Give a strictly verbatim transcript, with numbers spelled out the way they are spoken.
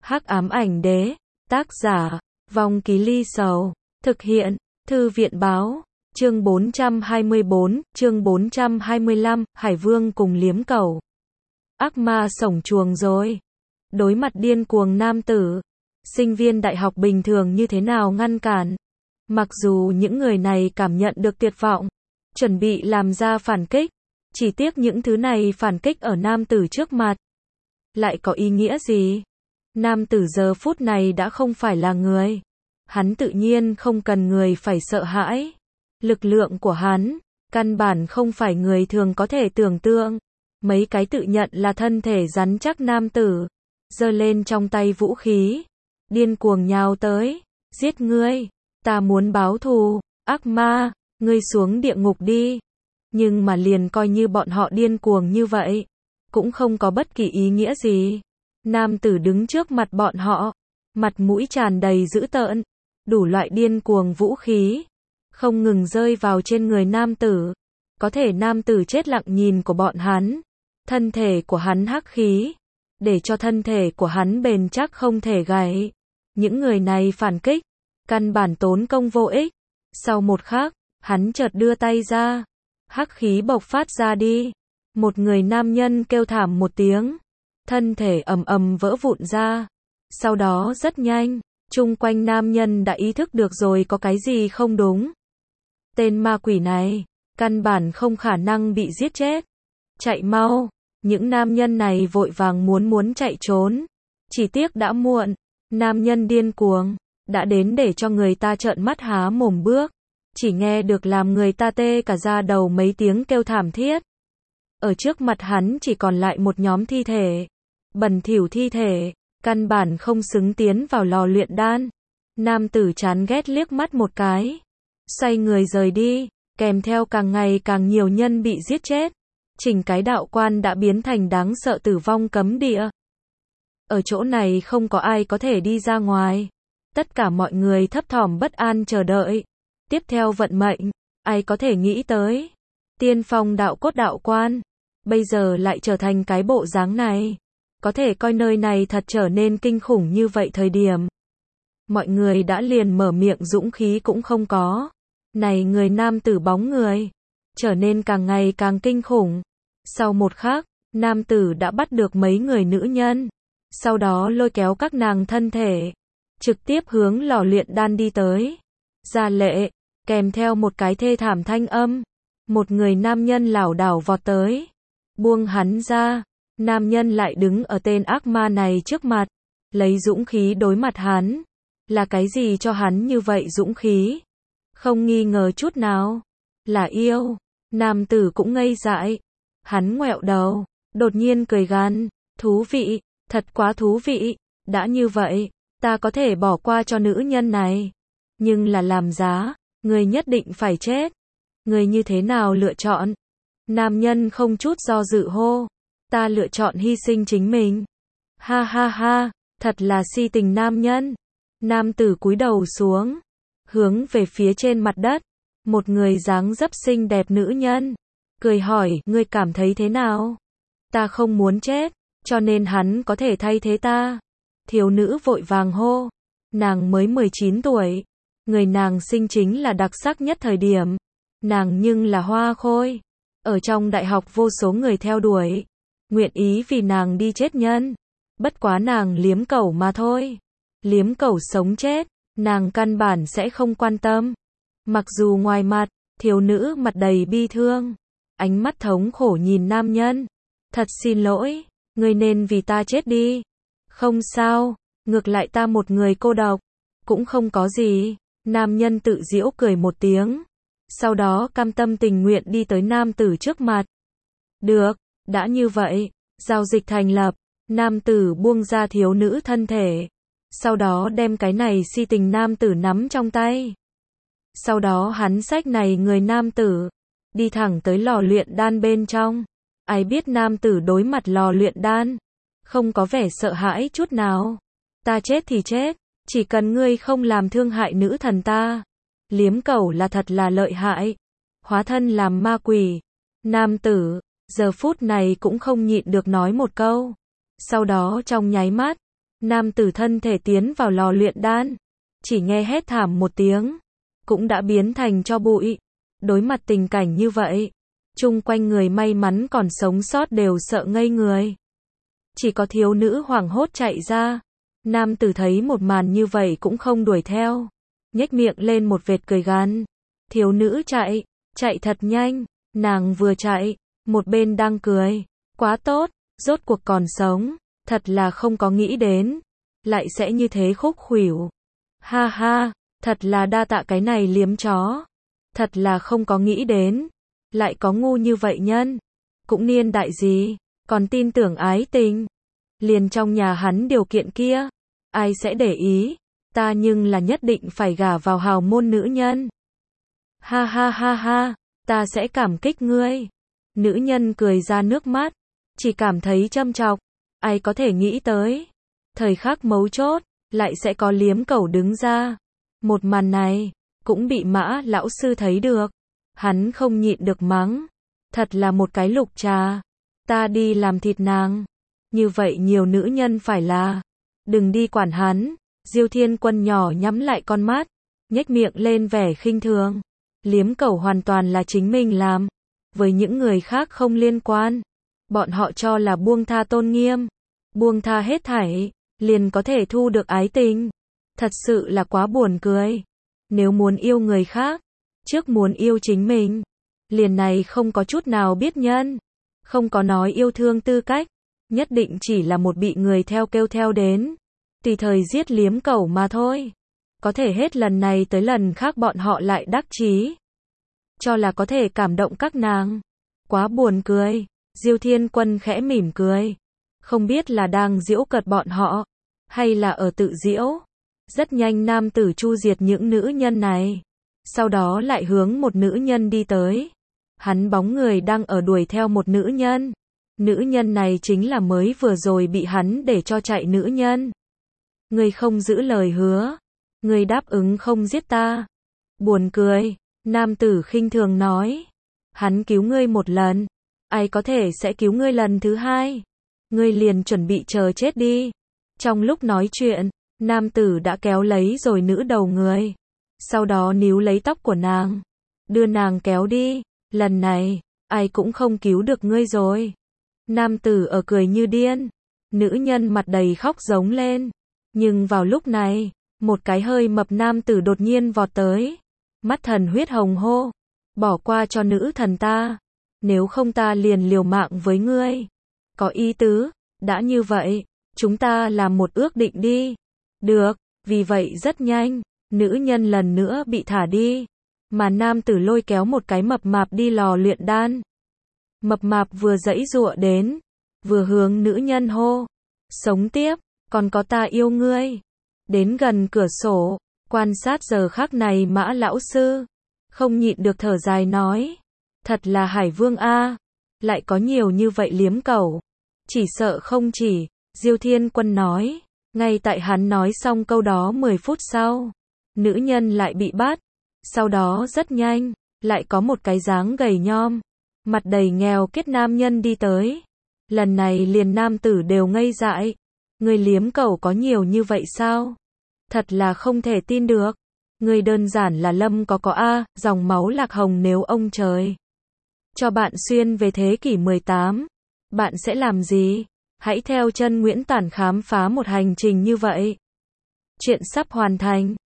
Hắc ám ảnh đế, tác giả, Vong Ký Ly Sầu, thực hiện, Thư viện báo, chương bốn trăm hai mươi bốn, chương bốn trăm hai mươi lăm, Hải Vương cùng liếm cẩu. Ác ma sổng chuồng rồi. Đối mặt điên cuồng nam tử, sinh viên đại học bình thường như thế nào ngăn cản. Mặc dù những người này cảm nhận được tuyệt vọng, chuẩn bị làm ra phản kích, chỉ tiếc những thứ này phản kích ở nam tử trước mặt. Lại có ý nghĩa gì? Nam tử giờ phút này đã không phải là người. Hắn tự nhiên không cần người phải sợ hãi. Lực lượng của hắn, căn bản không phải người thường có thể tưởng tượng. Mấy cái tự nhận là thân thể rắn chắc nam tử, giơ lên trong tay vũ khí, điên cuồng nhào tới, giết ngươi, ta muốn báo thù, ác ma, ngươi xuống địa ngục đi. Nhưng mà liền coi như bọn họ điên cuồng như vậy, cũng không có bất kỳ ý nghĩa gì. Nam tử đứng trước mặt bọn họ, mặt mũi tràn đầy dữ tợn, đủ loại điên cuồng vũ khí, không ngừng rơi vào trên người nam tử. Có thể nam tử chết lặng nhìn của bọn hắn, thân thể của hắn hắc khí, để cho thân thể của hắn bền chắc không thể gãy. Những người này phản kích, căn bản tốn công vô ích. Sau một khắc, hắn chợt đưa tay ra, hắc khí bộc phát ra đi. Một người nam nhân kêu thảm một tiếng, thân thể ầm ầm vỡ vụn ra. Sau đó rất nhanh, chung quanh nam nhân đã ý thức được rồi có cái gì không đúng. Tên ma quỷ này, căn bản không khả năng bị giết chết. Chạy mau, những nam nhân này vội vàng muốn muốn chạy trốn. Chỉ tiếc đã muộn, nam nhân điên cuồng, đã đến để cho người ta trợn mắt há mồm bước. Chỉ nghe được làm người ta tê cả da đầu mấy tiếng kêu thảm thiết. Ở trước mặt hắn chỉ còn lại một nhóm thi thể, bẩn thỉu thi thể, căn bản không xứng tiến vào lò luyện đan. Nam tử chán ghét liếc mắt một cái, xoay người rời đi, kèm theo càng ngày càng nhiều nhân bị giết chết. Chỉnh cái đạo quan đã biến thành đáng sợ tử vong cấm địa. Ở chỗ này không có ai có thể đi ra ngoài. Tất cả mọi người thấp thỏm bất an chờ đợi. Tiếp theo vận mệnh, ai có thể nghĩ tới. Tiên phong đạo cốt đạo quan, bây giờ lại trở thành cái bộ dáng này. Có thể coi nơi này thật trở nên kinh khủng như vậy thời điểm. Mọi người đã liền mở miệng dũng khí cũng không có. Này người nam tử bóng người, trở nên càng ngày càng kinh khủng. Sau một khắc, nam tử đã bắt được mấy người nữ nhân. Sau đó lôi kéo các nàng thân thể, trực tiếp hướng lò luyện đan đi tới. Ra lệ, kèm theo một cái thê thảm thanh âm. Một người nam nhân lảo đảo vọt tới. Buông hắn ra, nam nhân lại đứng ở tên ác ma này trước mặt. Lấy dũng khí đối mặt hắn. Là cái gì cho hắn như vậy dũng khí? Không nghi ngờ chút nào. Là yêu. Nam tử cũng ngây dại. Hắn ngoẹo đầu, đột nhiên cười gằn, thú vị, thật quá thú vị. Đã như vậy, ta có thể bỏ qua cho nữ nhân này. Nhưng là làm giá, người nhất định phải chết. Người như thế nào lựa chọn? Nam nhân không chút do dự hô. Ta lựa chọn hy sinh chính mình. Ha ha ha, thật là si tình nam nhân. Nam tử cúi đầu xuống, hướng về phía trên mặt đất. Một người dáng dấp xinh đẹp nữ nhân, cười hỏi, ngươi cảm thấy thế nào? Ta không muốn chết, cho nên hắn có thể thay thế ta. Thiếu nữ vội vàng hô. Nàng mới mười chín tuổi. Người nàng sinh chính là đặc sắc nhất thời điểm. Nàng nhưng là hoa khôi. Ở trong đại học vô số người theo đuổi. Nguyện ý vì nàng đi chết nhân. Bất quá nàng liếm cẩu mà thôi. Liếm cẩu sống chết, nàng căn bản sẽ không quan tâm. Mặc dù ngoài mặt, thiếu nữ mặt đầy bi thương. Ánh mắt thống khổ nhìn nam nhân. Thật xin lỗi, ngươi nên vì ta chết đi. Không sao, ngược lại ta một người cô độc. Cũng không có gì. Nam nhân tự giễu cười một tiếng. Sau đó cam tâm tình nguyện đi tới nam tử trước mặt. Được, đã như vậy, giao dịch thành lập. Nam tử buông ra thiếu nữ thân thể. Sau đó đem cái này si tình nam tử nắm trong tay. Sau đó hắn xách này người nam tử, đi thẳng tới lò luyện đan bên trong. Ai biết nam tử đối mặt lò luyện đan, không có vẻ sợ hãi chút nào. Ta chết thì chết, chỉ cần ngươi không làm thương hại nữ thần ta. Liếm cẩu là thật là lợi hại. Hóa thân làm ma quỷ. Nam tử, giờ phút này cũng không nhịn được nói một câu. Sau đó trong nháy mắt, Nam tử thân thể tiến vào lò luyện đan, chỉ nghe hét thảm một tiếng, cũng đã biến thành tro bụi. Đối mặt tình cảnh như vậy, chung quanh người may mắn còn sống sót đều sợ ngây người. Chỉ có thiếu nữ hoảng hốt chạy ra. Nam tử thấy một màn như vậy cũng không đuổi theo, nhếch miệng lên một vệt cười gằn. Thiếu nữ chạy, chạy thật nhanh, nàng vừa chạy, một bên đang cười. Quá tốt, rốt cuộc còn sống, thật là không có nghĩ đến, lại sẽ như thế khúc khuỷu. Ha ha, thật là đa tạ cái này liếm chó. Thật là không có nghĩ đến, lại có ngu như vậy nhân. Cũng niên đại gì, còn tin tưởng ái tình. Liền trong nhà hắn điều kiện kia, ai sẽ để ý, ta nhưng là nhất định phải gả vào hào môn nữ nhân. Ha ha ha ha, ta sẽ cảm kích ngươi. Nữ nhân cười ra nước mắt, chỉ cảm thấy châm chọc, ai có thể nghĩ tới. Thời khắc mấu chốt, lại sẽ có liếm cẩu đứng ra. Một màn này, cũng bị Mã lão sư thấy được. Hắn không nhịn được mắng. Thật là một cái lục trà. Ta đi làm thịt nàng. Như vậy nhiều nữ nhân phải là. Đừng đi quản hắn. Diêu Thiên Quân nhỏ nhắm lại con mắt, nhếch miệng lên vẻ khinh thường. Liếm cẩu hoàn toàn là chính mình làm. Với những người khác không liên quan. Bọn họ cho là buông tha tôn nghiêm. Buông tha hết thảy, liền có thể thu được ái tình. Thật sự là quá buồn cười. Nếu muốn yêu người khác, trước muốn yêu chính mình. Liền này không có chút nào biết nhân. Không có nói yêu thương tư cách. Nhất định chỉ là một bị người theo kêu theo đến. Tùy thời giết liếm cẩu mà thôi. Có thể hết lần này tới lần khác bọn họ lại đắc chí. Cho là có thể cảm động các nàng. Quá buồn cười. Diêu Thiên Quân khẽ mỉm cười. Không biết là đang giễu cợt bọn họ, hay là ở tự giễu. Rất nhanh nam tử chu diệt những nữ nhân này. Sau đó lại hướng một nữ nhân đi tới. Hắn bóng người đang ở đuổi theo một nữ nhân. Nữ nhân này chính là mới vừa rồi bị hắn để cho chạy nữ nhân. Ngươi không giữ lời hứa. Ngươi đáp ứng không giết ta. Buồn cười. Nam tử khinh thường nói. Hắn cứu ngươi một lần. Ai có thể sẽ cứu ngươi lần thứ hai. Ngươi liền chuẩn bị chờ chết đi. Trong lúc nói chuyện, nam tử đã kéo lấy rồi nữ đầu người. Sau đó níu lấy tóc của nàng. Đưa nàng kéo đi. Lần này, ai cũng không cứu được ngươi rồi. Nam tử ở cười như điên. Nữ nhân mặt đầy khóc giống lên. Nhưng vào lúc này, một cái hơi mập nam tử đột nhiên vọt tới. Mắt thần huyết hồng hô. Bỏ qua cho nữ thần ta. Nếu không ta liền liều mạng với ngươi. Có ý tứ. Đã như vậy, chúng ta làm một ước định đi. Được, vì vậy rất nhanh, nữ nhân lần nữa bị thả đi. Mà nam tử lôi kéo một cái mập mạp đi lò luyện đan. Mập mạp vừa giãy giụa đến, vừa hướng nữ nhân hô. Sống tiếp, còn có ta yêu ngươi. Đến gần cửa sổ, quan sát giờ khắc này Mã lão sư. Không nhịn được thở dài nói. Thật là Hải Vương a, lại có nhiều như vậy liếm cẩu. Chỉ sợ không chỉ, Diêu Thiên Quân nói. Ngay tại hắn nói xong câu đó mười phút sau, nữ nhân lại bị bắt. Sau đó rất nhanh, lại có một cái dáng gầy nhom, mặt đầy nghèo kết nam nhân đi tới. Lần này liền nam tử đều ngây dại. Người liếm cẩu có nhiều như vậy sao? Thật là không thể tin được. Người đơn giản là Lâm có có a, dòng máu lạc hồng nếu ông trời cho bạn xuyên về thế kỷ mười tám, bạn sẽ làm gì? Hãy theo chân Nguyễn Tản khám phá một hành trình như vậy. Chuyện sắp hoàn thành.